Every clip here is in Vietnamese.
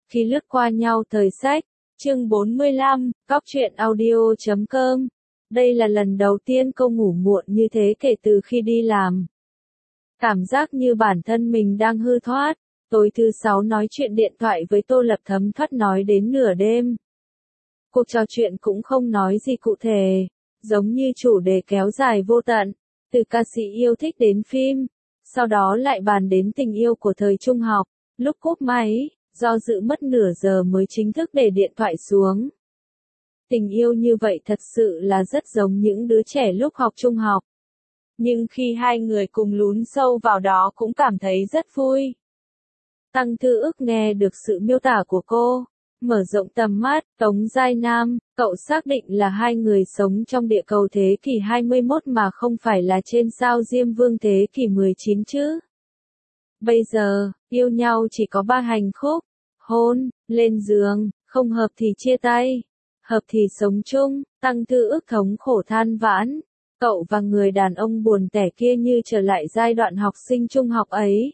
Khi lướt qua nhau thời sách, chương 45, góc truyện audio.com. Đây là lần đầu tiên cô ngủ muộn như thế kể từ khi đi làm. Cảm giác như bản thân mình đang hư thoát. Tối thứ Sáu nói chuyện điện thoại với Tô Lập thấm thoát nói đến nửa đêm. Cuộc trò chuyện cũng không nói gì cụ thể, giống như chủ đề kéo dài vô tận, từ ca sĩ yêu thích đến phim, sau đó lại bàn đến tình yêu của thời trung học. Lúc cúp máy, do dự mất nửa giờ mới chính thức để điện thoại xuống. Tình yêu như vậy thật sự là rất giống những đứa trẻ lúc học trung học. Nhưng khi hai người cùng lún sâu vào đó cũng cảm thấy rất vui. Tăng Thư Ức nghe được sự miêu tả của cô, mở rộng tầm mắt. Tống Giai Nam, cậu xác định là hai người sống trong địa cầu thế kỷ 21 mà không phải là trên sao Diêm Vương thế kỷ 19 chứ. Bây giờ, yêu nhau chỉ có 3 hành khúc: hôn, lên giường, không hợp thì chia tay, hợp thì sống chung. Tăng Thư Ức thống khổ than vãn, cậu và người đàn ông buồn tẻ kia như trở lại giai đoạn học sinh trung học ấy.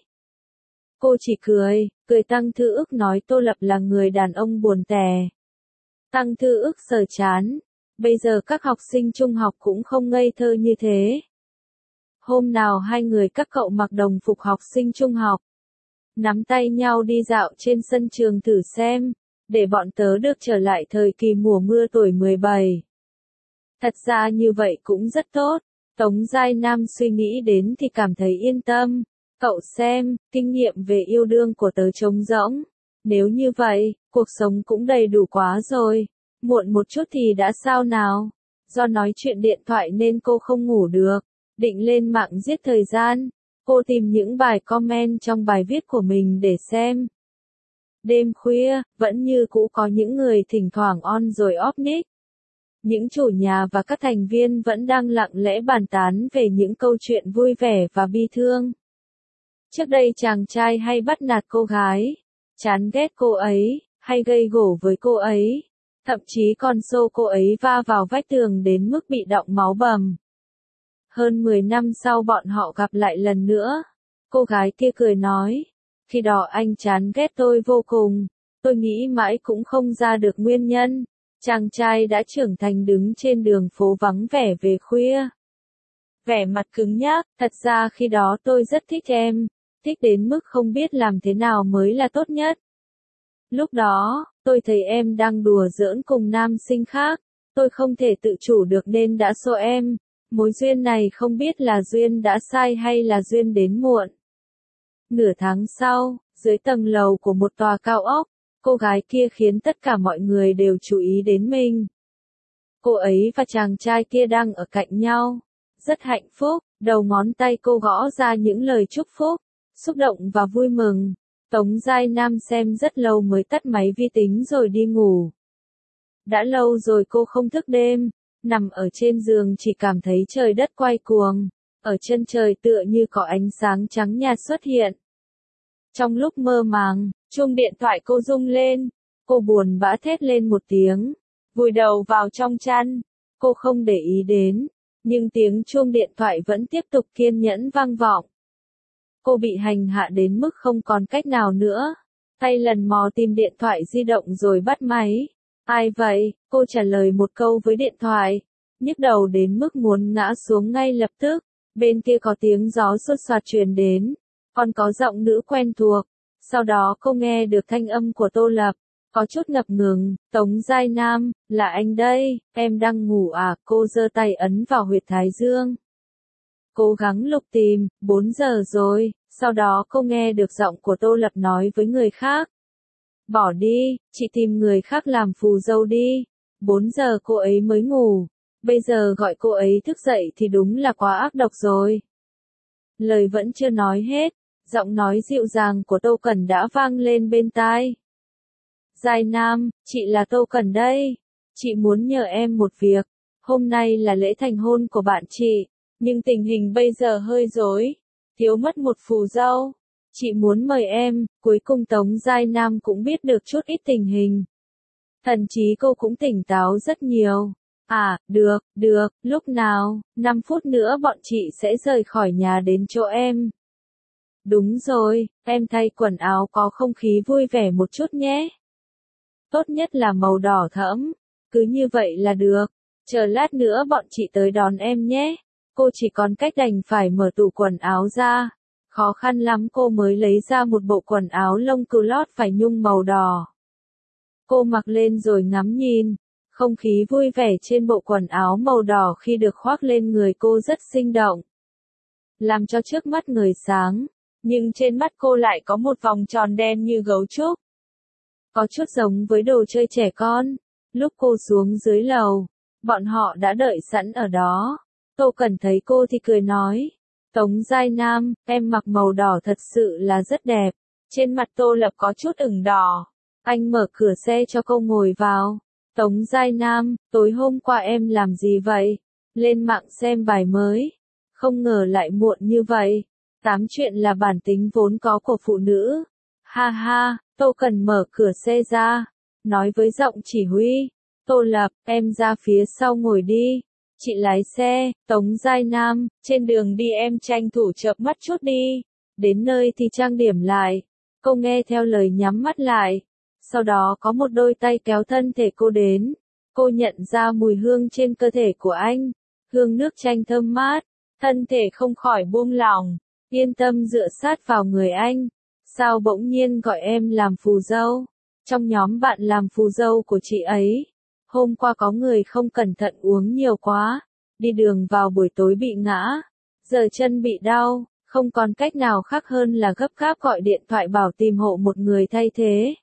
Cô chỉ cười. Tăng Thư Ức nói Tô Lập là người đàn ông buồn tẻ. Tăng Thư Ức sờ chán. Bây giờ các học sinh trung học cũng không ngây thơ như thế. Hôm nào hai người các cậu mặc đồng phục học sinh trung học, nắm tay nhau đi dạo trên sân trường thử xem, để bọn tớ được trở lại thời kỳ mùa mưa tuổi 17. Thật ra như vậy cũng rất tốt. Tống Giai Nam suy nghĩ đến thì cảm thấy yên tâm. Cậu xem, kinh nghiệm về yêu đương của tớ trống rỗng. Nếu như vậy, cuộc sống cũng đầy đủ quá rồi. Muộn một chút thì đã sao nào? Do nói chuyện điện thoại nên cô không ngủ được. Định lên mạng giết thời gian. Cô tìm những bài comment trong bài viết của mình để xem. Đêm khuya, vẫn như cũ có những người thỉnh thoảng on rồi off nick. Những chủ nhà và các thành viên vẫn đang lặng lẽ bàn tán về những câu chuyện vui vẻ và bi thương. Trước đây chàng trai hay bắt nạt cô gái, chán ghét cô ấy, hay gây gổ với cô ấy, thậm chí còn xô cô ấy va vào vách tường đến mức bị đọng máu bầm. Hơn 10 năm sau bọn họ gặp lại lần nữa. Cô gái kia cười nói, khi đó anh chán ghét tôi vô cùng, tôi nghĩ mãi cũng không ra được nguyên nhân. Chàng trai đã trưởng thành đứng trên đường phố vắng vẻ về khuya. Vẻ mặt cứng nhắc, thật ra khi đó tôi rất thích em, thích đến mức không biết làm thế nào mới là tốt nhất. Lúc đó, tôi thấy em đang đùa giỡn cùng nam sinh khác, tôi không thể tự chủ được nên đã xô em. Mối duyên này không biết là duyên đã sai hay là duyên đến muộn. Nửa tháng sau, dưới tầng lầu của một tòa cao ốc, cô gái kia khiến tất cả mọi người đều chú ý đến mình. Cô ấy và chàng trai kia đang ở cạnh nhau, rất hạnh phúc. Đầu ngón tay cô gõ ra những lời chúc phúc, xúc động và vui mừng. Tống Giai Nam xem rất lâu mới tắt máy vi tính rồi đi ngủ. Đã lâu rồi cô không thức đêm, nằm ở trên giường chỉ cảm thấy trời đất quay cuồng, ở chân trời tựa như có ánh sáng trắng nhạt xuất hiện. Trong lúc mơ màng, chuông điện thoại cô rung lên, cô buồn bã thét lên một tiếng, vùi đầu vào trong chăn. Cô không để ý đến, nhưng tiếng chuông điện thoại vẫn tiếp tục kiên nhẫn vang vọng. Cô bị hành hạ đến mức không còn cách nào nữa, tay lần mò tìm điện thoại di động rồi bắt máy. Ai vậy? Cô trả lời một câu với điện thoại, nhức đầu đến mức muốn ngã xuống ngay lập tức. Bên kia có tiếng gió xốt xoạt truyền đến, còn có giọng nữ quen thuộc. Sau đó cô nghe được thanh âm của Tô Lập, có chút ngập ngừng. Tống Giai Nam, là anh đây, em đang ngủ à? Cô giơ tay ấn vào huyệt thái dương, cố gắng lục tìm. 4 giờ rồi. Sau đó cô nghe được giọng của Tô Lập nói với người khác, bỏ đi, chị tìm người khác làm phù dâu đi. 4 giờ cô ấy mới ngủ, bây giờ gọi cô ấy thức dậy thì đúng là quá ác độc rồi. Lời vẫn chưa nói hết, giọng nói dịu dàng của Tô Cẩn đã vang lên bên tai. Giai Nam, chị là Tô Cẩn đây. Chị muốn nhờ em một việc. Hôm nay là lễ thành hôn của bạn chị, nhưng tình hình bây giờ hơi rối, thiếu mất một phù dâu. Chị muốn mời em. Cuối cùng Tống Giai Nam cũng biết được chút ít tình hình. Thậm chí cô cũng tỉnh táo rất nhiều. À, được, lúc nào? 5 phút nữa bọn chị sẽ rời khỏi nhà đến chỗ em. Đúng rồi, em thay quần áo có không khí vui vẻ một chút nhé. tốt nhất là màu đỏ thẫm. Cứ như vậy là được. Chờ lát nữa bọn chị tới đón em nhé. Cô chỉ còn cách đành phải mở tủ quần áo ra. Khó khăn lắm cô mới lấy ra một bộ quần áo lông cừu lót vải nhung màu đỏ. Cô mặc lên rồi ngắm nhìn. Không khí vui vẻ trên bộ quần áo màu đỏ khi được khoác lên người cô rất sinh động. Làm cho trước mắt người sáng. Nhưng trên mắt cô lại có một vòng tròn đen như gấu trúc. Có chút giống với đồ chơi trẻ con. Lúc cô xuống dưới lầu, bọn họ đã đợi sẵn ở đó. Tô Cẩn thấy cô thì cười nói. Tống Giai Nam, em mặc màu đỏ thật sự là rất đẹp. Trên mặt Tô Lập có chút ửng đỏ. Anh mở cửa xe cho cô ngồi vào. Tống Giai Nam, tối hôm qua em làm gì vậy? Lên mạng xem bài mới. Không ngờ lại muộn như vậy. Tám chuyện là bản tính vốn có của phụ nữ. Ha ha, Tô Cẩn mở cửa xe ra. Nói với giọng chỉ huy. Tô Lập, em ra phía sau ngồi đi. Chị lái xe. Tống Giai Nam, trên đường đi em tranh thủ chợp mắt chút đi. Đến nơi thì trang điểm lại. Cô nghe theo lời nhắm mắt lại. Sau đó có một đôi tay kéo thân thể cô đến. Cô nhận ra mùi hương trên cơ thể của anh. Hương nước chanh thơm mát. Thân thể không khỏi buông lỏng. Yên tâm dựa sát vào người anh. Sao bỗng nhiên gọi em làm phù dâu? Trong nhóm bạn làm phù dâu của chị ấy. Hôm qua có người không cẩn thận uống nhiều quá. Đi đường vào buổi tối bị ngã. Giờ chân bị đau. Không còn cách nào khác hơn là gấp gáp gọi điện thoại bảo tìm hộ một người thay thế.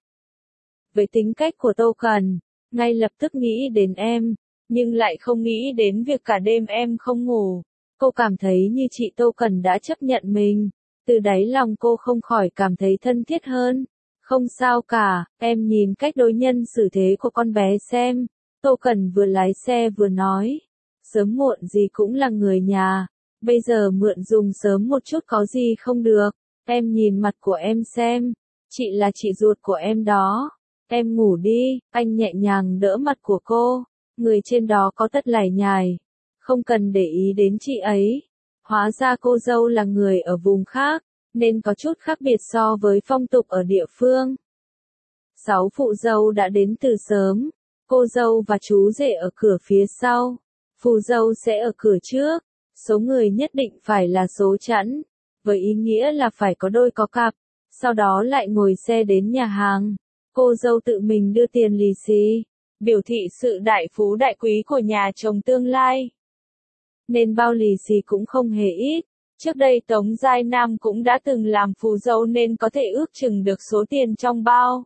Với tính cách của Tô Cẩn, ngay lập tức nghĩ đến em, nhưng lại không nghĩ đến việc cả đêm em không ngủ. Cô cảm thấy như chị Tô Cẩn đã chấp nhận mình, từ đáy lòng cô không khỏi cảm thấy thân thiết hơn. Không sao cả, em nhìn cách đối nhân xử thế của con bé xem. Tô Cẩn vừa lái xe vừa nói, sớm muộn gì cũng là người nhà, bây giờ mượn dùng sớm một chút có gì không được. Em nhìn mặt của em xem, chị là chị ruột của em đó. Em ngủ đi, anh nhẹ nhàng đỡ mặt của cô, người trên đó có tất lải nhải, không cần để ý đến chị ấy. Hóa ra cô dâu là người ở vùng khác, nên có chút khác biệt so với phong tục ở địa phương. 6 phụ dâu đã đến từ sớm, cô dâu và chú rể ở cửa phía sau, phù dâu sẽ ở cửa trước, số người nhất định phải là số chẵn, với ý nghĩa là phải có đôi có cặp, sau đó lại ngồi xe đến nhà hàng. Cô dâu tự mình đưa tiền lì xì, biểu thị sự đại phú đại quý của nhà chồng tương lai. Nên bao lì xì cũng không hề ít. Trước đây Tống Giai Nam cũng đã từng làm phù dâu nên có thể ước chừng được số tiền trong bao.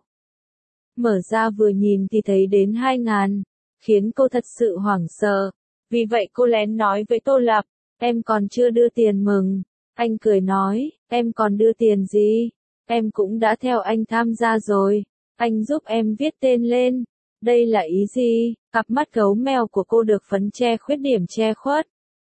Mở ra vừa nhìn thì thấy đến 2.000, khiến cô thật sự hoảng sợ. Vì vậy cô lén nói với Tô Lập, em còn chưa đưa tiền mừng. Anh cười nói, em còn đưa tiền gì? Em cũng đã theo anh tham gia rồi. Anh giúp em viết tên lên. Đây là ý gì? Cặp mắt gấu mèo của cô được phấn che khuyết điểm che khuất.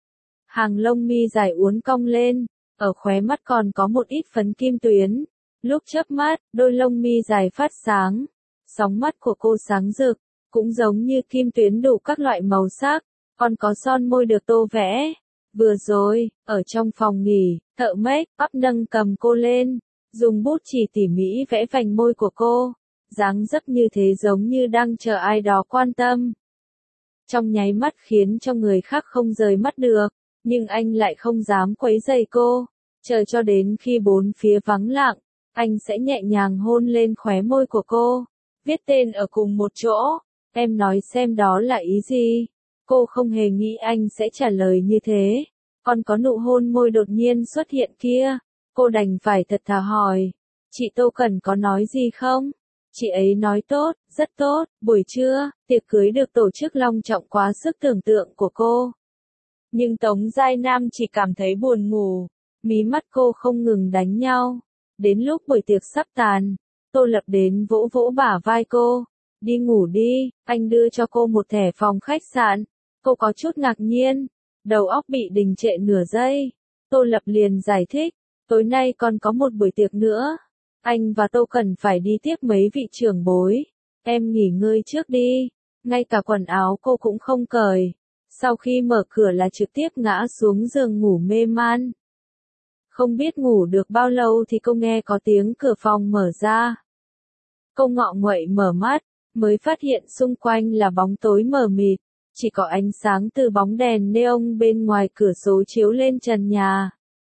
Hàng lông mi dài uốn cong lên, ở khóe mắt còn có một ít phấn kim tuyến. Lúc chớp mắt, đôi lông mi dài phát sáng. Sóng mắt của cô sáng rực, cũng giống như kim tuyến đủ các loại màu sắc, còn có son môi được tô vẽ. Vừa rồi, ở trong phòng nghỉ, thợ make up nâng cầm cô lên, dùng bút chì tỉ mỉ vẽ vành môi của cô. Dáng dấp như thế giống như đang chờ ai đó quan tâm. Trong nháy mắt khiến cho người khác không rời mắt được, nhưng anh lại không dám quấy rầy cô. Chờ cho đến khi bốn phía vắng lặng, anh sẽ nhẹ nhàng hôn lên khóe môi của cô. Viết tên ở cùng một chỗ. Em nói xem đó là ý gì? Cô không hề nghĩ anh sẽ trả lời như thế. Còn có nụ hôn môi đột nhiên xuất hiện kia. Cô đành phải thật thà hỏi. Chị Tô Cẩn có nói gì không? Chị ấy nói tốt, rất tốt. Buổi trưa, tiệc cưới được tổ chức long trọng quá sức tưởng tượng của cô. Nhưng Tống Giai Nam chỉ cảm thấy buồn ngủ. Mí mắt cô không ngừng đánh nhau. Đến lúc buổi tiệc sắp tàn, Tô Lập đến vỗ vỗ bả vai cô. Đi ngủ đi, anh đưa cho cô một thẻ phòng khách sạn. Cô có chút ngạc nhiên, đầu óc bị đình trệ nửa giây. Tô Lập liền giải thích, tối nay còn có một buổi tiệc nữa. Anh và Tô Cẩn phải đi tiếp mấy vị trưởng bối. Em nghỉ ngơi trước đi. Ngay cả quần áo cô cũng không cởi. Sau khi mở cửa là trực tiếp ngã xuống giường ngủ mê man. Không biết ngủ được bao lâu thì cô nghe có tiếng cửa phòng mở ra. Cô ngọ nguậy mở mắt, mới phát hiện xung quanh là bóng tối mờ mịt, chỉ có ánh sáng từ bóng đèn neon bên ngoài cửa sổ chiếu lên trần nhà.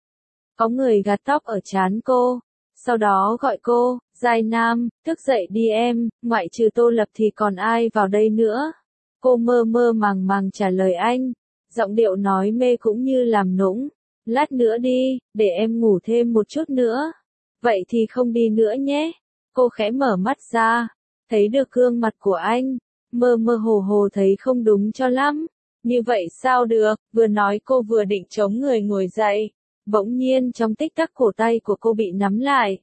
Có người gạt tóc ở trán cô, sau đó gọi cô, Giai Nam, thức dậy đi em, ngoại trừ Tô Lập thì còn ai vào đây nữa. Cô mơ mơ màng màng trả lời anh, giọng điệu nói mê cũng như làm nũng, lát nữa đi, để em ngủ thêm một chút nữa. Vậy thì không đi nữa nhé. Cô khẽ mở mắt ra, thấy được gương mặt của anh, mơ mơ hồ hồ thấy không đúng cho lắm. Như vậy sao được, vừa nói cô vừa định chống người ngồi dậy. Bỗng nhiên trong tích tắc cổ tay của cô bị nắm lại.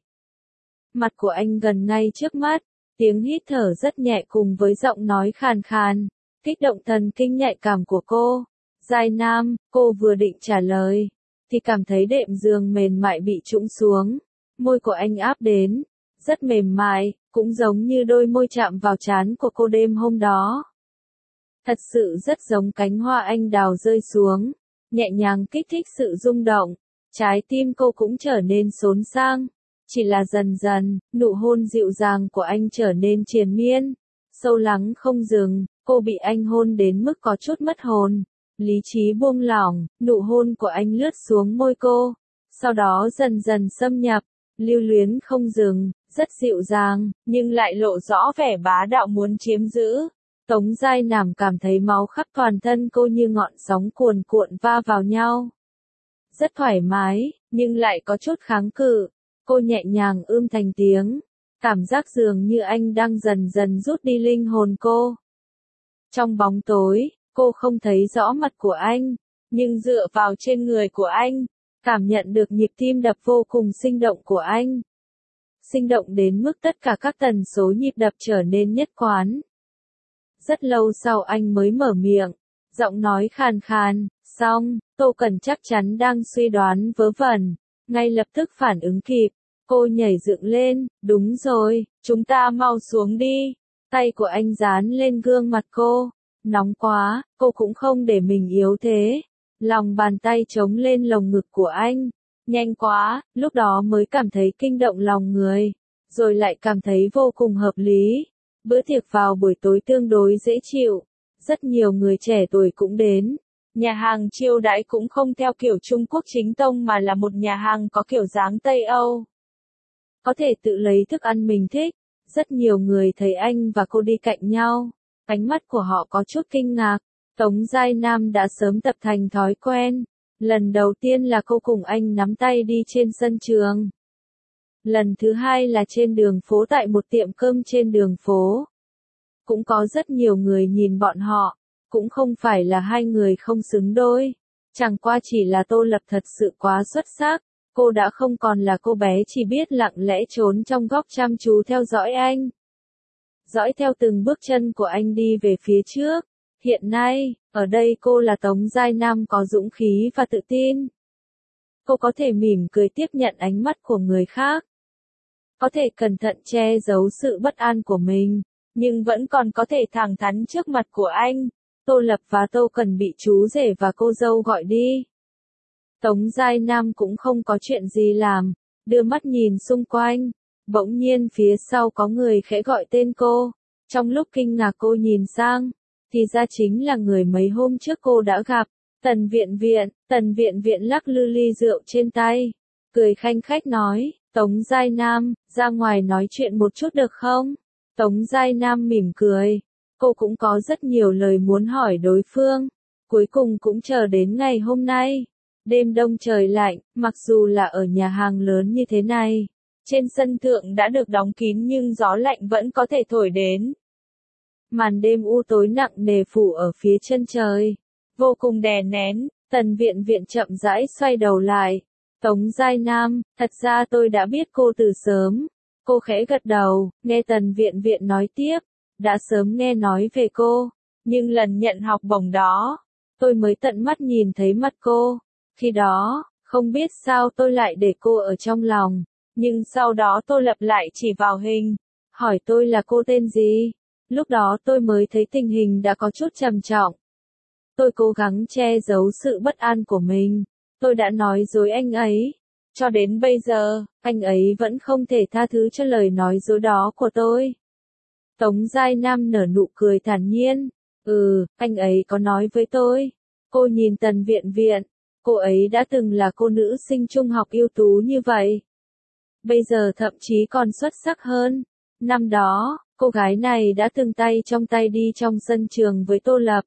Mặt của anh gần ngay trước mắt, tiếng hít thở rất nhẹ cùng với giọng nói khàn khàn, kích động thần kinh nhạy cảm của cô. Giai Nam, cô vừa định trả lời, thì cảm thấy đệm giường mềm mại bị trũng xuống. Môi của anh áp đến, rất mềm mại, cũng giống như đôi môi chạm vào trán của cô đêm hôm đó. Thật sự rất giống cánh hoa anh đào rơi xuống, nhẹ nhàng kích thích sự rung động. Trái tim cô cũng trở nên xốn xang. Chỉ là dần dần, nụ hôn dịu dàng của anh trở nên triền miên, sâu lắng không dừng, cô bị anh hôn đến mức có chút mất hồn. Lý trí buông lỏng, nụ hôn của anh lướt xuống môi cô, sau đó dần dần xâm nhập, lưu luyến không dừng, rất dịu dàng, nhưng lại lộ rõ vẻ bá đạo muốn chiếm giữ. Tống Giai Nam cảm thấy máu khắp toàn thân cô như ngọn sóng cuồn cuộn va vào nhau. Rất thoải mái, nhưng lại có chút kháng cự. Cô nhẹ nhàng thành tiếng. Cảm giác dường như anh đang dần dần rút đi linh hồn cô. Trong bóng tối, cô không thấy rõ mặt của anh, nhưng dựa vào trên người của anh, cảm nhận được nhịp tim đập vô cùng sinh động của anh. Sinh động đến mức tất cả các tần số nhịp đập trở nên nhất quán. Rất lâu sau anh mới mở miệng, giọng nói khàn khàn, xong, Tô Cần chắc chắn đang suy đoán vớ vẩn, ngay lập tức phản ứng kịp, cô nhảy dựng lên, đúng rồi, chúng ta mau xuống đi. Tay của anh dán lên gương mặt cô, nóng quá, cô cũng không để mình yếu thế. Lòng bàn tay chống lên lồng ngực của anh, nhanh quá, lúc đó mới cảm thấy kinh động lòng người, rồi lại cảm thấy vô cùng hợp lý. Bữa tiệc vào buổi tối tương đối dễ chịu, rất nhiều người trẻ tuổi cũng đến. Nhà hàng chiêu đãi cũng không theo kiểu Trung Quốc chính tông mà là một nhà hàng có kiểu dáng Tây Âu. Có thể tự lấy thức ăn mình thích, rất nhiều người thấy anh và cô đi cạnh nhau, ánh mắt của họ có chút kinh ngạc. Tống Giai Nam đã sớm tập thành thói quen, lần đầu tiên là cô cùng anh nắm tay đi trên sân trường. Lần thứ hai là trên đường phố tại một tiệm cơm trên đường phố. Cũng có rất nhiều người nhìn bọn họ, cũng không phải là hai người không xứng đôi. Chẳng qua chỉ là Tô Lập thật sự quá xuất sắc, cô đã không còn là cô bé chỉ biết lặng lẽ trốn trong góc chăm chú theo dõi anh. Dõi theo từng bước chân của anh đi về phía trước. Hiện nay, ở đây cô là Tống Giai Nam có dũng khí và tự tin. Cô có thể mỉm cười tiếp nhận ánh mắt của người khác. Có thể cẩn thận che giấu sự bất an của mình, nhưng vẫn còn có thể thẳng thắn trước mặt của anh. Tô Lập và Tô Cần bị chú rể và cô dâu gọi đi. Tống Giai Nam cũng không có chuyện gì làm, đưa mắt nhìn xung quanh. Bỗng nhiên phía sau có người khẽ gọi tên cô. Trong lúc kinh ngạc cô nhìn sang, thì ra chính là người mấy hôm trước cô đã gặp. Tần Viện Viện lắc lư ly rượu trên tay, cười khanh khách nói, Tống Giai Nam, ra ngoài nói chuyện một chút được không? Tống Giai Nam mỉm cười, cô cũng có rất nhiều lời muốn hỏi đối phương, cuối cùng cũng chờ đến ngày hôm nay. Đêm đông trời lạnh, mặc dù là ở nhà hàng lớn như thế này, trên sân thượng đã được đóng kín nhưng gió lạnh vẫn có thể thổi đến. Màn đêm u tối nặng nề phủ ở phía chân trời, vô cùng đè nén. Tần Viện Viện chậm rãi xoay đầu lại. Tống Giai Nam, thật ra tôi đã biết cô từ sớm. Cô khẽ gật đầu, nghe Tần Viện Viện nói tiếp, đã sớm nghe nói về cô, nhưng lần nhận học bổng đó, tôi mới tận mắt nhìn thấy mặt cô. Khi đó, không biết sao tôi lại để cô ở trong lòng, nhưng sau đó tôi lập lại chỉ vào hình, hỏi tôi là cô tên gì. Lúc đó tôi mới thấy tình hình đã có chút trầm trọng. Tôi cố gắng che giấu sự bất an của mình. Tôi đã nói dối anh ấy. Cho đến bây giờ, anh ấy vẫn không thể tha thứ cho lời nói dối đó của tôi. Tống Giai Nam nở nụ cười thản nhiên. Anh ấy có nói với tôi. Cô nhìn Tần Viện Viện, cô ấy đã từng là cô nữ sinh trung học ưu tú như vậy. Bây giờ thậm chí còn xuất sắc hơn. Năm đó, cô gái này đã từng tay trong tay đi trong sân trường với Tô Lập.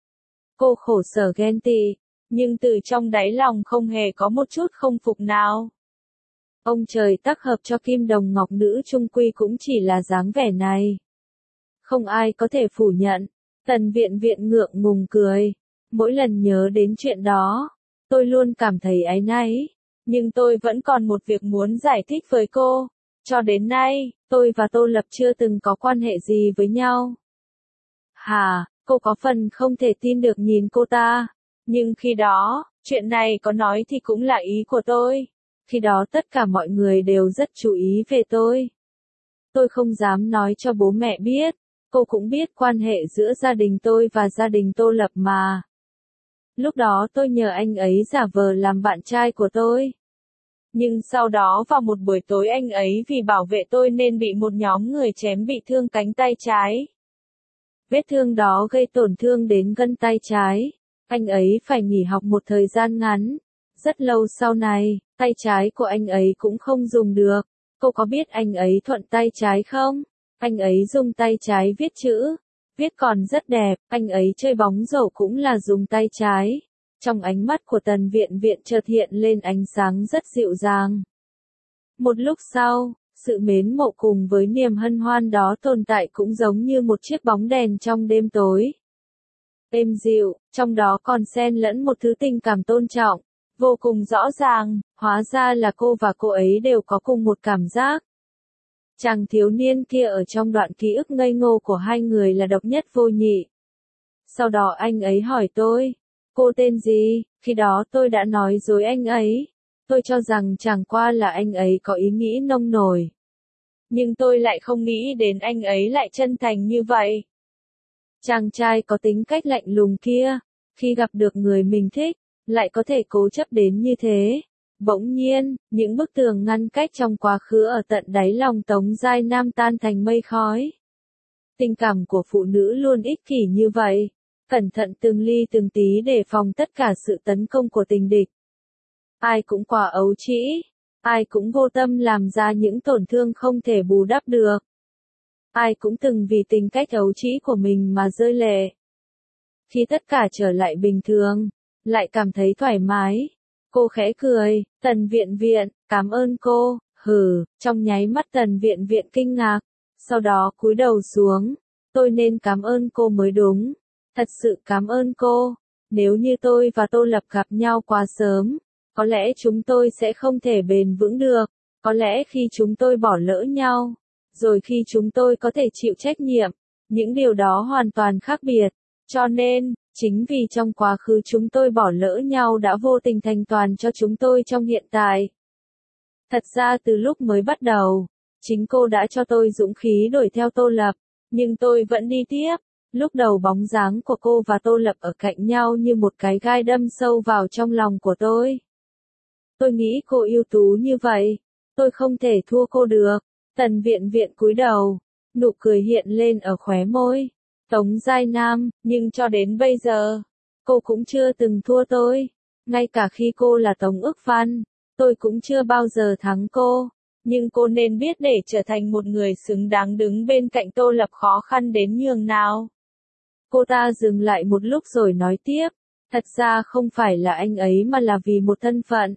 Cô khổ sở ghen tị, nhưng từ trong đáy lòng không hề có một chút không phục nào. Ông trời tác hợp cho Kim Đồng Ngọc Nữ trung quy cũng chỉ là dáng vẻ này. Không ai có thể phủ nhận. Tần Viện Viện ngượng ngùng cười. Mỗi lần nhớ đến chuyện đó, tôi luôn cảm thấy áy náy. Nhưng tôi vẫn còn một việc muốn giải thích với cô. Cho đến nay, tôi và Tô Lập chưa từng có quan hệ gì với nhau. Hà, cô có phần không thể tin được nhìn cô ta. Nhưng khi đó, chuyện này có nói thì cũng là ý của tôi. Khi đó tất cả mọi người đều rất chú ý về tôi. Tôi không dám nói cho bố mẹ biết. Cô cũng biết quan hệ giữa gia đình tôi và gia đình Tô Lập mà. Lúc đó tôi nhờ anh ấy giả vờ làm bạn trai của tôi. Nhưng sau đó vào một buổi tối anh ấy vì bảo vệ tôi nên bị một nhóm người chém bị thương cánh tay trái. Vết thương đó gây tổn thương đến gân tay trái. Anh ấy phải nghỉ học một thời gian ngắn. Rất lâu sau này, tay trái của anh ấy cũng không dùng được. Cô có biết anh ấy thuận tay trái không? Anh ấy dùng tay trái viết chữ. Viết còn rất đẹp, anh ấy chơi bóng rổ cũng là dùng tay trái. Trong ánh mắt của Tần Viện Viện chợt hiện lên ánh sáng rất dịu dàng. Một lúc sau, sự mến mộ cùng với niềm hân hoan đó tồn tại cũng giống như một chiếc bóng đèn trong đêm tối. Êm dịu, trong đó còn xen lẫn một thứ tình cảm tôn trọng, vô cùng rõ ràng, hóa ra là cô và cô ấy đều có cùng một cảm giác. Chàng thiếu niên kia ở trong đoạn ký ức ngây ngô của hai người là độc nhất vô nhị. Sau đó anh ấy hỏi tôi, cô tên gì? Khi đó tôi đã nói dối anh ấy. Tôi cho rằng chẳng qua là anh ấy có ý nghĩ nông nổi. Nhưng tôi lại không nghĩ đến anh ấy lại chân thành như vậy. Chàng trai có tính cách lạnh lùng kia, khi gặp được người mình thích, lại có thể cố chấp đến như thế. Bỗng nhiên, những bức tường ngăn cách trong quá khứ ở tận đáy lòng Tống Giai Nam tan thành mây khói. Tình cảm của phụ nữ luôn ích kỷ như vậy, cẩn thận từng ly từng tí để phòng tất cả sự tấn công của tình địch. Ai cũng quá ấu trĩ, ai cũng vô tâm làm ra những tổn thương không thể bù đắp được. Ai cũng từng vì tình cách ấu trĩ của mình mà rơi lệ. Khi tất cả trở lại bình thường, lại cảm thấy thoải mái. Cô khẽ cười, Tần Viện Viện, cảm ơn cô, trong nháy mắt Tần Viện Viện kinh ngạc, sau đó cúi đầu xuống, tôi nên cảm ơn cô mới đúng, thật sự cảm ơn cô, nếu như tôi và Tô Lập gặp nhau quá sớm, có lẽ chúng tôi sẽ không thể bền vững được, có lẽ khi chúng tôi bỏ lỡ nhau, rồi khi chúng tôi có thể chịu trách nhiệm, những điều đó hoàn toàn khác biệt, cho nên, chính vì trong quá khứ chúng tôi bỏ lỡ nhau đã vô tình thành toàn cho chúng tôi trong hiện tại. Thật ra từ lúc mới bắt đầu, chính cô đã cho tôi dũng khí đuổi theo Tô Lập, nhưng tôi vẫn đi tiếp. Lúc đầu bóng dáng của cô và Tô Lập ở cạnh nhau như một cái gai đâm sâu vào trong lòng của tôi. Tôi nghĩ cô ưu tú như vậy, tôi không thể thua cô được. Tần Viện Viện cúi đầu, nụ cười hiện lên ở khóe môi. Tống Giai Nam, nhưng cho đến bây giờ, cô cũng chưa từng thua tôi. Ngay cả khi cô là Tống Ức Văn, tôi cũng chưa bao giờ thắng cô. Nhưng cô nên biết để trở thành một người xứng đáng đứng bên cạnh Tô Lập khó khăn đến nhường nào. Cô ta dừng lại một lúc rồi nói tiếp, thật ra không phải là anh ấy mà là vì một thân phận.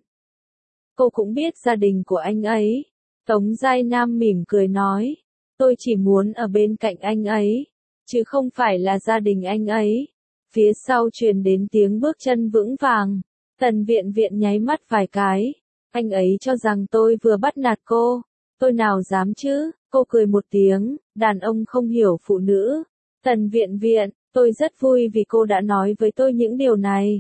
Cô cũng biết gia đình của anh ấy. Tống Giai Nam mỉm cười nói, tôi chỉ muốn ở bên cạnh anh ấy, chứ không phải là gia đình anh ấy. Phía sau truyền đến tiếng bước chân vững vàng, Tần Viện Viện nháy mắt vài cái, anh ấy cho rằng tôi vừa bắt nạt cô, tôi nào dám chứ, cô cười một tiếng, đàn ông không hiểu phụ nữ. Tần Viện Viện, tôi rất vui vì cô đã nói với tôi những điều này.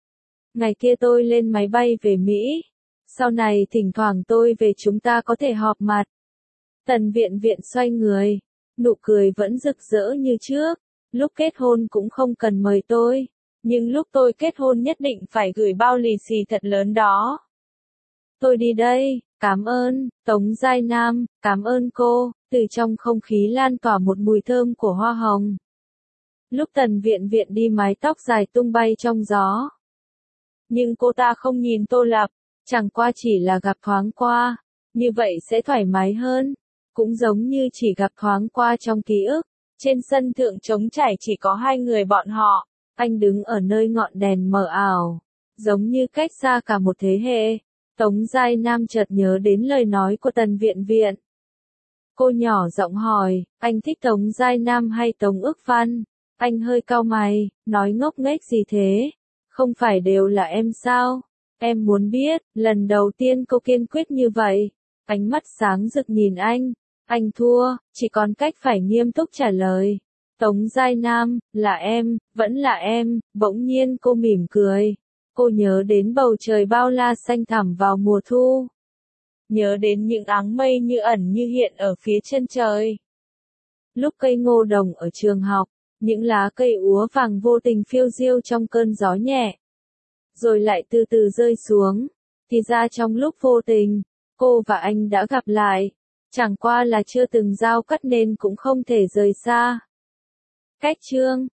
Ngày kia tôi lên máy bay về Mỹ. Sau này thỉnh thoảng tôi về chúng ta có thể họp mặt. Tần Viện Viện xoay người, nụ cười vẫn rực rỡ như trước. Lúc kết hôn cũng không cần mời tôi, nhưng lúc tôi kết hôn nhất định phải gửi bao lì xì thật lớn đó. Tôi đi đây, cảm ơn, Tống Giai Nam, cảm ơn cô. từ trong không khí lan tỏa một mùi thơm của hoa hồng. Lúc Tần Viện Viện đi mái tóc dài tung bay trong gió. Nhưng cô ta không nhìn Tô Lạp, chẳng qua chỉ là gặp thoáng qua, như vậy sẽ thoải mái hơn, cũng giống như chỉ gặp thoáng qua trong ký ức. Trên sân thượng trống trải chỉ có hai người bọn họ, anh đứng ở nơi ngọn đèn mờ ảo, giống như cách xa cả một thế hệ. Tống Giai Nam chợt nhớ đến lời nói của Tần Viện Viện. Cô nhỏ giọng hỏi, anh thích Tống Giai Nam hay Tống Ước Văn? Anh hơi cau mày, nói ngốc nghếch gì thế? Không phải đều là em sao? Em muốn biết, lần đầu tiên cô kiên quyết như vậy. Ánh mắt sáng rực nhìn anh thua, chỉ còn cách phải nghiêm túc trả lời. Tống Giai Nam, là em, vẫn là em. Bỗng nhiên cô mỉm cười. Cô nhớ đến bầu trời bao la xanh thẳm vào mùa thu. Nhớ đến những áng mây như ẩn như hiện ở phía chân trời. Lúc cây ngô đồng ở trường học, những lá cây úa vàng vô tình phiêu diêu trong cơn gió nhẹ. Rồi lại từ từ rơi xuống. Thì ra trong lúc vô tình, cô và anh đã gặp lại. Chẳng qua là chưa từng giao cắt nên cũng không thể rời xa. Cách chương